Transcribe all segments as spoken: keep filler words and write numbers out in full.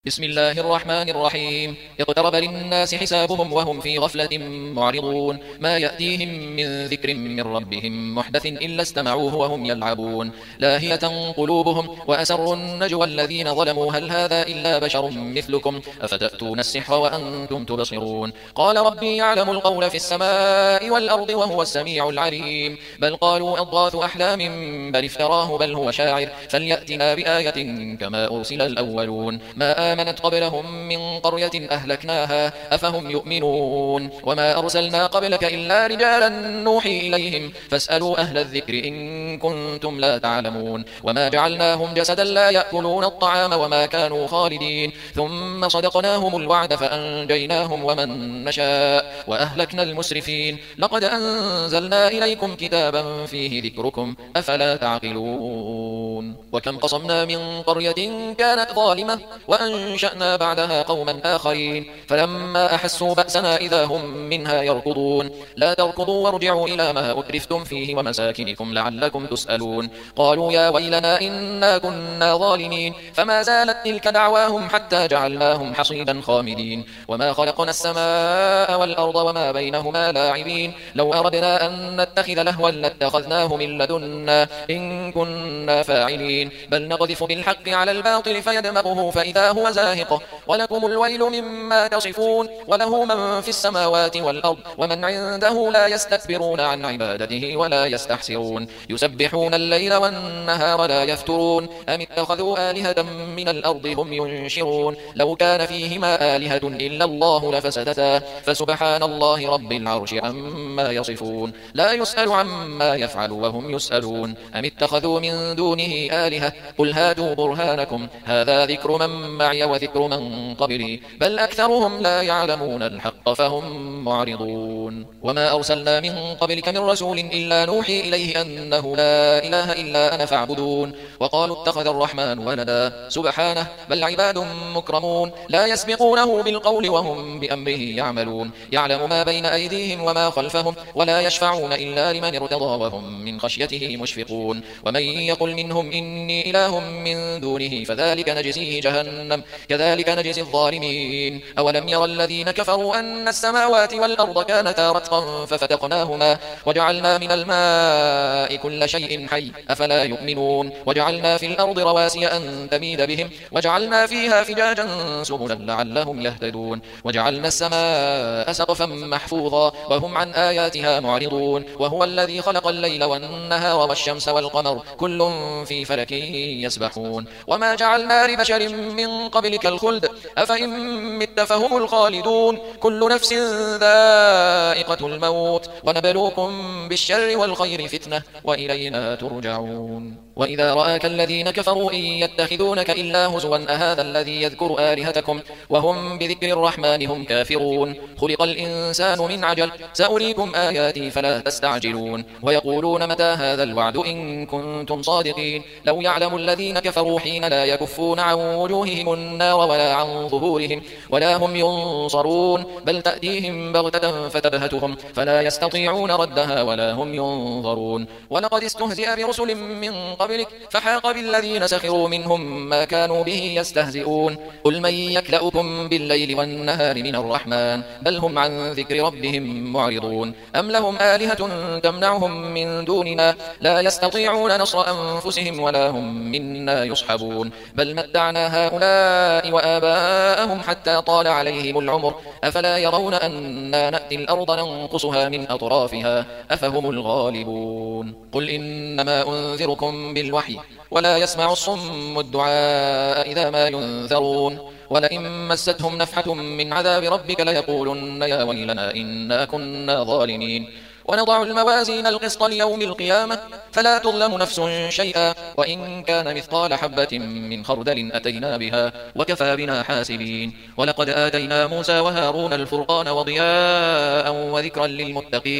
بسم الله الرحمن الرحيم. اقترب للناس حسابهم وهم في غفلة معرضون. ما يأتيهم من ذكر من ربهم محدث إلا استمعوه وهم يلعبون. لاهية قلوبهم وأسروا النجوى الذين ظلموا هل هذا إلا بشر مثلكم أفتأتون السحر وأنتم تبصرون. قال ربي يعلم القول في السماء والأرض وهو السميع العليم. بل قالوا أضغاث أحلام بل افتراه بل هو شاعر فليأتنا بآية كما أرسل الأولون. ما آمنت قبلهم من قرية أهلكناها أفهم يؤمنون. وما أرسلنا قبلك إلا رجالا نوحي إليهم فاسألوا أهل الذكر إن كنتم لا تعلمون. وما جعلناهم جسدا لا يأكلون الطعام وما كانوا خالدين. ثم صدقناهم الوعد فأنجيناهم ومن نشاء وأهلكنا المسرفين. لقد أنزلنا إليكم كتابا فيه ذكركم أفلا تعقلون. وكم قصمنا من قرية كانت ظالمة وأنشأنا بعدها قوما آخرين فلما أحسوا بأسنا إذا هم منها يركضون. لا تركضوا وارجعوا إلى ما أترفتم فيه ومساكنكم لعلكم تسألون. قالوا يا ويلنا إنا كنا ظالمين فما زالت تلك دعواهم حتى جعلناهم حصيدا خامدين. وما خلقنا السماء والأرض وما بينهما لاعبين. لو أردنا أن نتخذ لهوا لاتخذناه من لدنا إن كنا فاعلين. بل نقذف بالحق على الباطل فيدمغه فإذا هو زاهق. ولكم الويل مما تصفون. وله من في السماوات والأرض ومن عنده لا يستكبرون عن عبادته ولا يستحسرون. يسبحون الليل والنهار لا يفترون. أم اتخذوا آلهة من الأرض هم ينشرون. لو كان فيهما آلهة إلا الله لفسدتا فسبحان الله رب العرش عما يصفون. لا يسأل عما يفعل وهم يسألون. أم اتخذوا من دونه آلهة قل هاتوا برهانكم هذا ذكر من معي وذكر من قبلي بل أكثرهم لا يعلمون الحق فهم معرضون. وما أرسلنا من قبلك من رسول إلا نوحي إليه أنه لا إله إلا أنا فاعبدون. وقالوا اتخذ الرحمن ولدا سبحانه بل عباد مكرمون لا يسبقونه بالقول وهم بأمره يعملون. يعلم ما بين أيديهم وما خلفهم ولا يشفعون إلا لمن ارتضى وهم من خشيته مشفقون. ومن يقل منهم إني إله من دونه فذلك نجزيه جهنم كذلك نجزي الظالمين. أولم يرى الذين كفروا أن السماوات والأرض كانتا رتقا ففتقناهما وجعلنا من الماء كل شيء حي أفلا يؤمنون. وجعلنا في الأرض رواسي أن تميد بهم وجعلنا فيها فجاجا سبلا لعلهم يهتدون. وجعلنا السماء سقفا محفوظا وهم عن آياتها معرضون. وهو الذي خلق الليل والنهار والشمس والقمر كل في فلك يسبحون. وما جعلنا لبشر من قبلك الخلد أفإن مت فهم الخالدون. كل نفس ذائقة الموت ونبلوكم بالشر والخير فتنة وإلينا ترجعون. وإذا رآك الذين كفروا إن يتخذونك إلا هزوا أهذا الذي يذكر آلهتكم وهم بذكر الرحمن هم كافرون. خلق الإنسان من عجل سأريكم آياتي فلا تستعجلون. ويقولون متى هذا الوعد إن كنتم صادقين. لو يعلم الذين كفروا حين لا يكفون عن وجوههم النار ولا عن ظهورهم ولا هم ينصرون. بل تأتيهم بغتة فتبهتهم فلا يستطيعون ردها ولا هم ينظرون. ولقد استهزئ برسل من قبلك فحاق بالذين سخروا منهم ما كانوا به يستهزئون. قل من يكلؤكم بالليل والنهار من الرحمن بل هم عن ذكر ربهم معرضون. أم لهم آلهة تمنعهم من دوننا لا يستطيعون نصر أنفسهم ولا هم منا يصحبون. بل متعنا هؤلاء وآباءهم حتى طال عليهم العمر أفلا يرون أنا نأتي الأرض ننقصها من أطرافها أفهم الغالبون. قل إنما أنذركم بالوحي ولا يسمع الصم الدعاء إذا ما ينذرون. ولئن مستهم نفحة من عذاب ربك ليقولن يا ويلنا إنا كنا ظالمين. ونضع الموازين القسط ليوم القيامة فلا تظلم نفس شيئا وإن كان مثقال حبة من خردل أتينا بها وكفى بنا حاسبين. ولقد آتينا موسى وهارون الفرقان وضياء وذكرا للمتقين.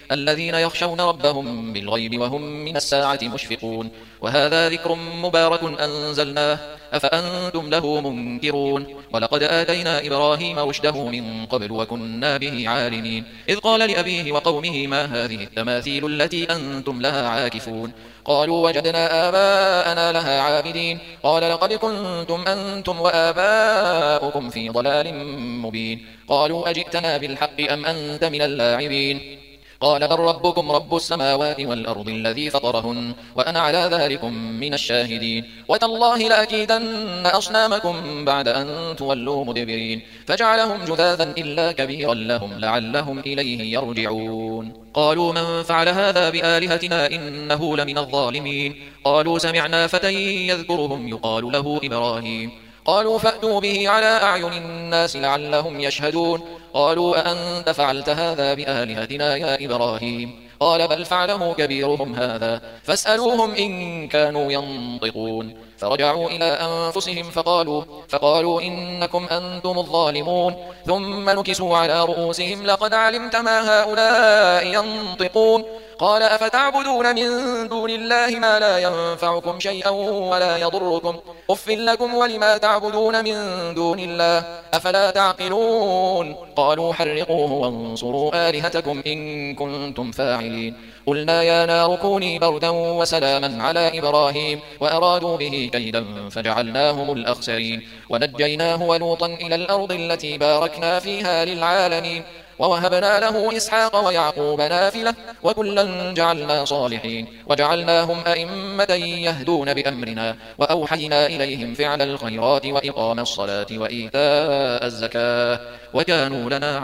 الذين يخشون ربهم بالغيب وهم من الساعة مشفقون وهذا ذكر مبارك أنزلناه أفأنتم له منكرون ولقد آتينا إبراهيم رشده من قبل وكنا به عالمين إذ قال لأبيه وقومه ما هذه التماثيل التي أنتم لها عاكفون قالوا وجدنا آباءنا لها عابدين قال لقد كنتم أنتم وآباؤكم في ضلال مبين قالوا أجئتنا بالحق أم أنت من اللاعبين قال بل ربكم رب السماوات والأرض الذي فطرهن وأنا على ذلكم من الشاهدين وتالله لأكيدن أصنامكم بعد أن تولوا مدبرين فجعلهم جذاذا إلا كبيرا لهم لعلهم إليه يرجعون قالوا من فعل هذا بآلهتنا إنه لمن الظالمين قالوا سمعنا فتى يذكرهم يقال له إبراهيم قالوا فأتوا به على أعين الناس لعلهم يشهدون قالوا أأنت فعلت هذا بآلهتنا يا إبراهيم قال بل فعله كبيرهم هذا فاسألوهم إن كانوا ينطقون فرجعوا إلى أنفسهم فقالوا, فقالوا إنكم أنتم الظالمون ثم نكسوا على رؤوسهم لقد علمت ما هؤلاء ينطقون قال أفتعبدون من دون الله ما لا ينفعكم شيئا ولا يضركم أف لكم ولما تعبدون من دون الله أفلا تعقلون قالوا حرقوه وانصروا آلهتكم إن كنتم فاعلين قلنا يا نار كوني بردا وسلاما على إبراهيم وأرادوا به كيدا فجعلناهم الأخسرين ونجيناه ولوطا إلى الأرض التي باركنا فيها للعالمين ووهبنا له إسحاق ويعقوب نافلة وكلا جعلنا صالحين وجعلناهم أئمة يهدون بأمرنا وأوحينا إليهم فعل الخيرات وإقام الصلاة وإيتاء الزكاة وكانوا لنا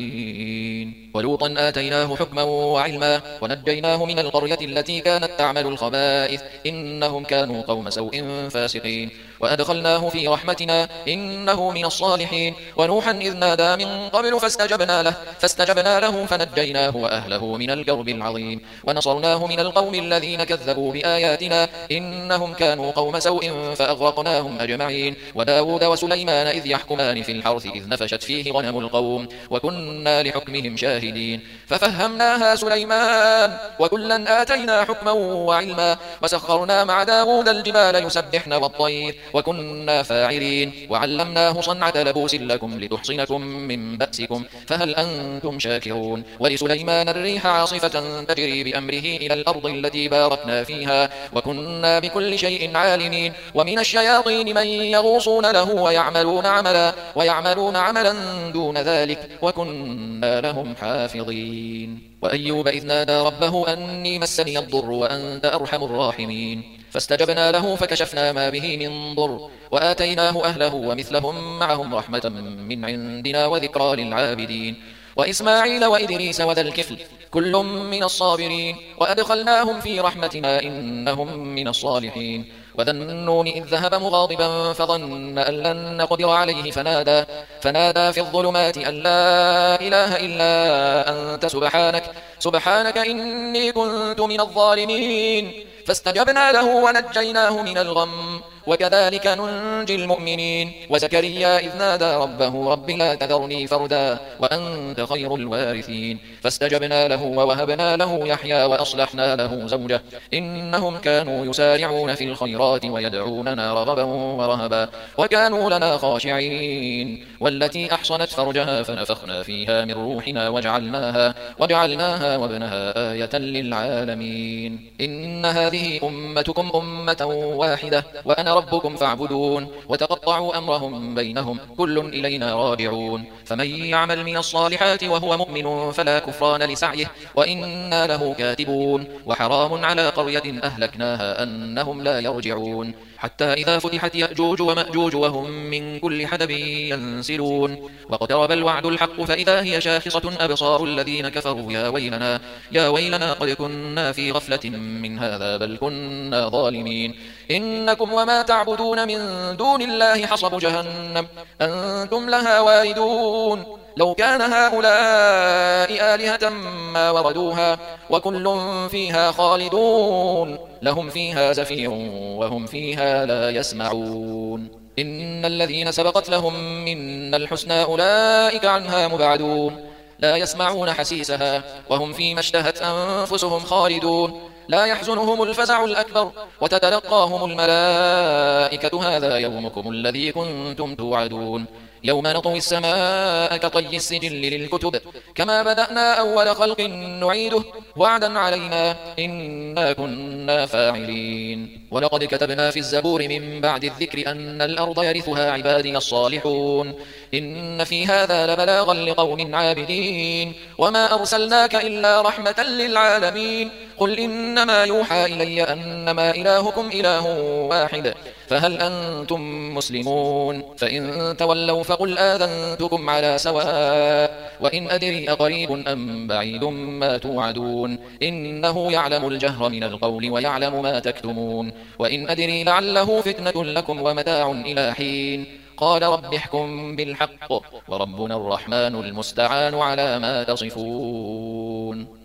عابدين ولوطا آتيناه حكما وعلما ونجيناه من القرية التي كانت تعمل الخبائث إنهم كانوا قوم سوء فاسقين وأدخلناه في رحمتنا إنه من الصالحين ونوحا إذ نادى من قبل فاستجبنا له فاستجبنا له فنجيناه وأهله من الكرب العظيم ونصرناه من القوم الذين كذبوا بآياتنا إنهم كانوا قوم سوء فأغرقناهم أجمعين وداود وسليمان إذ يحكمان في الحرث إذ نفشت فيه غنم القوم وكنا لحكمهم شاهدين ففهمناها سليمان وكلا آتينا حكما وعلما وسخرنا مع داود الجبال يسبحن والطير وكنا فاعلين وعلمناه صنعة لبوس لكم لتحصنكم من بأسكم فهل أنتم شاكرون ولسليمان الريح عاصفة تجري بأمره إلى الأرض التي باركنا فيها وكنا بكل شيء عالمين ومن الشياطين من يغوصون له ويعملون عملا ويعملون عملا دون ذلك وكنا لهم حافظين وأيوب إذ نادى ربه أني مسني الضر وأنت أرحم الراحمين فاستجبنا له فكشفنا ما به من ضر وآتيناه أهله ومثلهم معهم رحمة من عندنا وذكرى للعابدين وإسماعيل وإدريس وذا الكفل كل من الصابرين وأدخلناهم في رحمتنا إنهم من الصالحين وذا النون إذ ذهب مغاضبا فظن أن لن نقدر عليه فنادى, فنادى في الظلمات أن لا إله إلا أنت سبحانك, سبحانك إني كنت من الظالمين فاستجبنا له ونجيناه من الغم وكذلك ننجي المؤمنين وزكريا إذ نادى ربه رب لا تذرني فردا وأنت خير الوارثين فاستجبنا له ووهبنا له يحيى وأصلحنا له زوجه إنهم كانوا يسارعون في الخيرات ويدعوننا رغبا ورهبا وكانوا لنا خاشعين والتي أحصنت فرجها فنفخنا فيها من روحنا وجعلناها, وجعلناها وابنها آية للعالمين إن هذه أمتكم أمة واحدة وأنا ربكم فاعبدون وتقطعوا أمرهم بينهم كل إلينا راجعون فمن يعمل من الصالحات وهو مؤمن فلا كفران لسعيه وإنا له كاتبون وحرام على قرية أهلكناها أنهم لا يرجعون حتى إذا فتحت يأجوج ومأجوج وهم من كل حدب ينسلون واقترب الوعد الحق فإذا هي شاخصة أبصار الذين كفروا يا ويلنا, يا ويلنا قد كنا في غفلة من هذا بل كنا ظالمين إنكم وما تعبدون من دون الله حصب جهنم أنتم لها واردون لو كان هؤلاء آلهة ما وردوها وكل فيها خالدون لهم فيها زفير وهم فيها لا يسمعون إن الذين سبقت لهم منا الحسنى أولئك عنها مبعدون لا يسمعون حسيسها وهم فيما اشتهت أنفسهم خالدون لا يحزنهم الفزع الأكبر وتتلقاهم الملائكة هذا يومكم الذي كنتم توعدون يوم نطوي السماء كطي السجل للكتب كما بدأنا أول خلق نعيده وعدا علينا إنا كنا فاعلين ولقد كتبنا في الزبور من بعد الذكر أن الأرض يرثها عبادنا الصالحون إن في هذا لبلاغا لقوم عابدين وما أرسلناك إلا رحمة للعالمين قل إنما يوحى إلي أنما إلهكم إله واحد فهل أنتم مسلمون فإن تولوا فقل آذنتكم على سواء وإن أدري أقريب أم بعيد ما توعدون إنه يعلم الجهر من القول ويعلم ما تكتمون وإن أدري لعله فتنة لكم ومتاع إلى حين قال رب احكم بالحق وربنا الرحمن المستعان على ما تصفون.